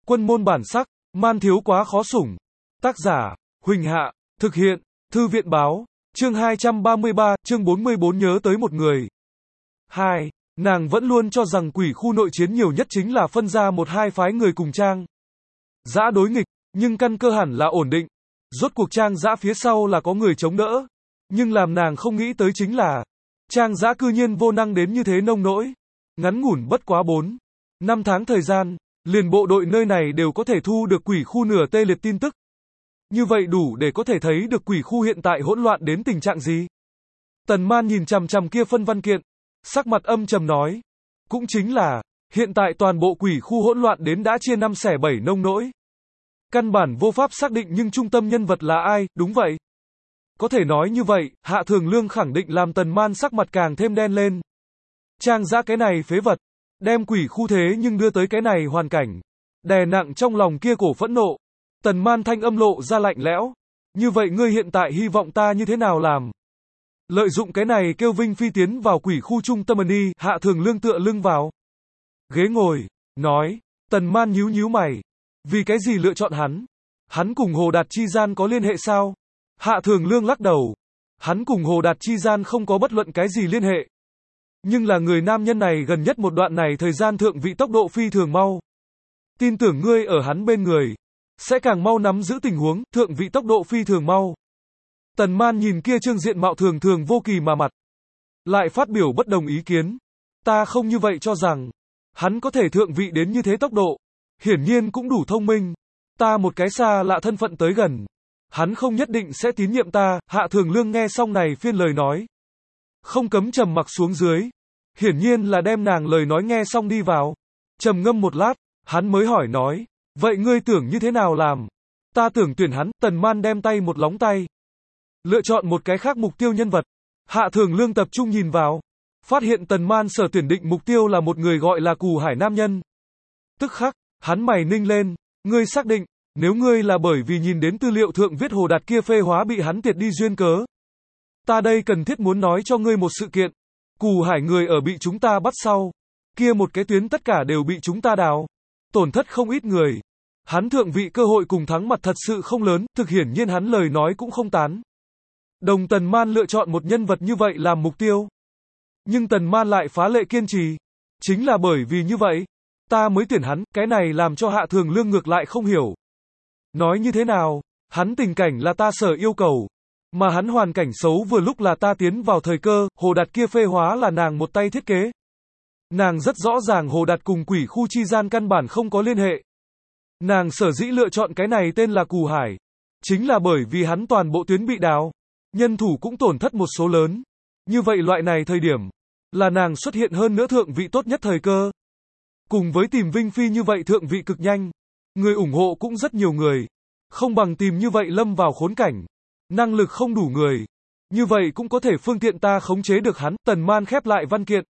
Quân môn bản sắc, man thiếu quá khó sủng. Tác giả, Huỳnh Hạ, thực hiện, Thư viện báo, chương 233, chương 44 nhớ tới một người. 2. Nàng vẫn luôn cho rằng quỷ khu nội chiến nhiều nhất chính là phân ra một hai phái người cùng Trang Dã đối nghịch, nhưng căn cơ hẳn là ổn định. Rốt cuộc Trang Dã phía sau là có người chống đỡ. Nhưng làm nàng không nghĩ tới chính là Trang Dã cư nhiên vô năng đến như thế nông nỗi. Ngắn ngủn bất quá 4-5 tháng thời gian, liền bộ đội nơi này đều có thể thu được quỷ khu nửa tê liệt tin tức. Như vậy đủ để có thể thấy được quỷ khu hiện tại hỗn loạn đến tình trạng gì. Tần Man nhìn chằm chằm kia phân văn kiện, sắc mặt âm trầm nói. Cũng chính là, hiện tại toàn bộ quỷ khu hỗn loạn đến đã chia 5 xẻ 7 nông nỗi. Căn bản vô pháp xác định nhưng trung tâm nhân vật là ai, đúng vậy. Có thể nói như vậy, Hạ Thường Lương khẳng định làm Tần Man sắc mặt càng thêm đen lên. Trang Dã cái này phế vật, đem quỷ khu thế nhưng đưa tới cái này hoàn cảnh. Đè nặng trong lòng kia cổ phẫn nộ. Tần Man thanh âm lộ ra lạnh lẽo. Như vậy ngươi hiện tại hy vọng ta như thế nào làm? Lợi dụng cái này kêu Vinh Phi tiến vào quỷ khu trung tâm đi. Hạ Thường Lương tựa lưng vào ghế ngồi, nói. Tần Man nhíu nhíu mày. Vì cái gì lựa chọn hắn? Hắn cùng Hồ Đạt chi gian có liên hệ sao? Hạ Thường Lương lắc đầu. Hắn cùng Hồ Đạt chi gian không có bất luận cái gì liên hệ. Nhưng là người nam nhân này gần nhất một đoạn này thời gian thượng vị tốc độ phi thường mau. Tin tưởng ngươi ở hắn bên người sẽ càng mau nắm giữ tình huống, thượng vị tốc độ phi thường mau. Tần Man nhìn kia trương diện mạo thường thường vô kỳ mà mặt, lại phát biểu bất đồng ý kiến. Ta không như vậy cho rằng, hắn có thể thượng vị đến như thế tốc độ, hiển nhiên cũng đủ thông minh. Ta một cái xa lạ thân phận tới gần, hắn không nhất định sẽ tín nhiệm ta. Hạ Thường Lương nghe xong này phiên lời nói, không cấm trầm mặc xuống dưới, hiển nhiên là đem nàng lời nói nghe xong đi vào. Trầm ngâm một lát, hắn mới hỏi nói, vậy ngươi tưởng như thế nào làm? Ta tưởng tuyển hắn. Tần Man đem tay một lóng tay, lựa chọn một cái khác mục tiêu nhân vật. Hạ Thường Lương tập trung nhìn vào, phát hiện Tần Man sở tuyển định mục tiêu là một người gọi là Cù Hải nam nhân. Tức khắc, hắn mày ninh lên, ngươi xác định, nếu ngươi là bởi vì nhìn đến tư liệu thượng viết Hồ Đạt kia phê hóa bị hắn tiệt đi duyên cớ. Ta đây cần thiết muốn nói cho ngươi một sự kiện. Cù Hải người ở bị chúng ta bắt sau, kia một cái tuyến tất cả đều bị chúng ta đào, tổn thất không ít người. Hắn thượng vị cơ hội cùng thắng mặt thật sự không lớn, thực hiển nhiên hắn lời nói cũng không tán. Đồng Tần Man lựa chọn một nhân vật như vậy làm mục tiêu. Nhưng Tần Man lại phá lệ kiên trì. Chính là bởi vì như vậy, ta mới tuyển hắn. Cái này làm cho Hạ Thường Lương ngược lại không hiểu. Nói như thế nào, hắn tình cảnh là ta sở yêu cầu, mà hắn hoàn cảnh xấu vừa lúc là ta tiến vào thời cơ. Hồ Đạt kia phê hóa là nàng một tay thiết kế. Nàng rất rõ ràng Hồ Đạt cùng quỷ khu chi gian căn bản không có liên hệ. Nàng sở dĩ lựa chọn cái này tên là Cù Hải, chính là bởi vì hắn toàn bộ tuyến bị đào, nhân thủ cũng tổn thất một số lớn. Như vậy loại này thời điểm, là nàng xuất hiện hơn nữa thượng vị tốt nhất thời cơ. Cùng với tìm Vinh Phi như vậy thượng vị cực nhanh, người ủng hộ cũng rất nhiều người. Không bằng tìm như vậy lâm vào khốn cảnh, năng lực không đủ người. Như vậy cũng có thể phương tiện ta khống chế được hắn. Tần Man khép lại văn kiện,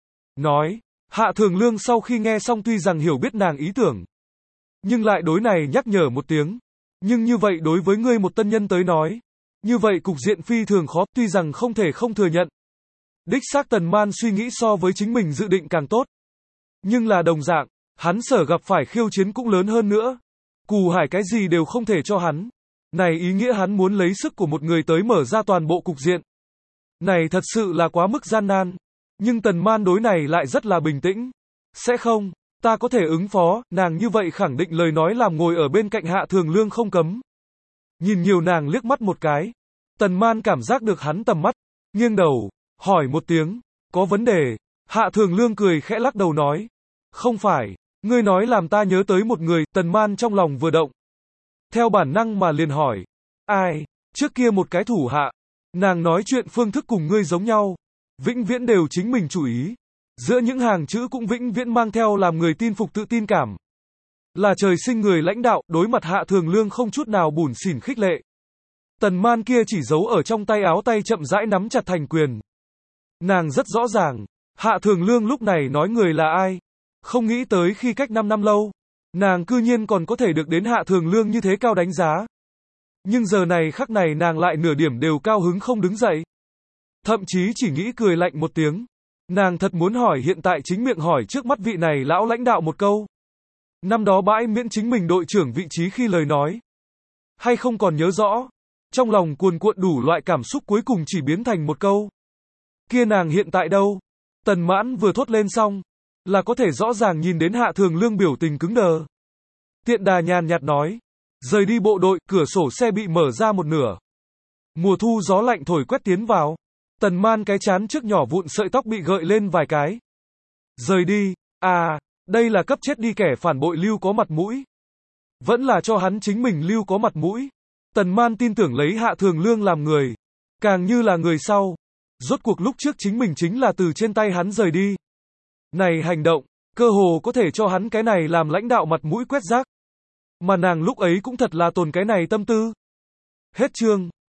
nói. Hạ Thường Lương sau khi nghe xong tuy rằng hiểu biết nàng ý tưởng, nhưng lại đối này nhắc nhở một tiếng. Nhưng như vậy đối với ngươi một tân nhân tới nói, như vậy cục diện phi thường khó, tuy rằng không thể không thừa nhận. Đích xác Tần Man suy nghĩ so với chính mình dự định càng tốt. Nhưng là đồng dạng, hắn sở gặp phải khiêu chiến cũng lớn hơn nữa. Cù Hải cái gì đều không thể cho hắn. Này ý nghĩa hắn muốn lấy sức của một người tới mở ra toàn bộ cục diện. Này thật sự là quá mức gian nan. Nhưng Tần Man đối này lại rất là bình tĩnh. Sẽ không, ta có thể ứng phó. Nàng như vậy khẳng định lời nói làm ngồi ở bên cạnh Hạ Thường Lương không cấm nhìn nhiều nàng liếc mắt một cái. Tần Man cảm giác được hắn tầm mắt, nghiêng đầu, hỏi một tiếng, có vấn đề? Hạ Thường Lương cười khẽ lắc đầu nói, không phải, ngươi nói làm ta nhớ tới một người. Tần Man trong lòng vừa động, theo bản năng mà liền hỏi, ai? Trước kia một cái thủ hạ, nàng nói chuyện phương thức cùng ngươi giống nhau, vĩnh viễn đều chính mình chủ ý, giữa những hàng chữ cũng vĩnh viễn mang theo làm người tin phục tự tin cảm. Là trời sinh người lãnh đạo. Đối mặt Hạ Thường Lương không chút nào bủn xỉn khích lệ, Tần Man kia chỉ giấu ở trong tay áo tay chậm rãi nắm chặt thành quyền. Nàng rất rõ ràng, Hạ Thường Lương lúc này nói người là ai. Không nghĩ tới khi cách 5 năm lâu, nàng cư nhiên còn có thể được đến Hạ Thường Lương như thế cao đánh giá. Nhưng giờ này khắc này nàng lại nửa điểm đều cao hứng không đứng dậy. Thậm chí chỉ nghĩ cười lạnh một tiếng. Nàng thật muốn hỏi hiện tại chính miệng hỏi trước mắt vị này lão lãnh đạo một câu. Năm đó bãi miễn chính mình đội trưởng vị trí khi lời nói. Hay không còn nhớ rõ. Trong lòng cuồn cuộn đủ loại cảm xúc cuối cùng chỉ biến thành một câu. Kia nàng hiện tại đâu? Tần Mãn vừa thốt lên xong, là có thể rõ ràng nhìn đến Hạ Thường Lương biểu tình cứng đờ. Tiện Đà nhàn nhạt nói. Rời đi bộ đội, cửa sổ xe bị mở ra một nửa. Mùa thu gió lạnh thổi quét tiến vào. Tần Man cái chán trước nhỏ vụn sợi tóc bị gợi lên vài cái. Rời đi, à, đây là cấp chết đi kẻ phản bội lưu có mặt mũi. Vẫn là cho hắn chính mình lưu có mặt mũi. Tần Man tin tưởng lấy Hạ Thường Lương làm người. Càng như là người sau. Rốt cuộc lúc trước chính mình chính là từ trên tay hắn rời đi. Này hành động, cơ hồ có thể cho hắn cái này làm lãnh đạo mặt mũi quét rác. Mà nàng lúc ấy cũng thật là tồn cái này tâm tư. Hết chương.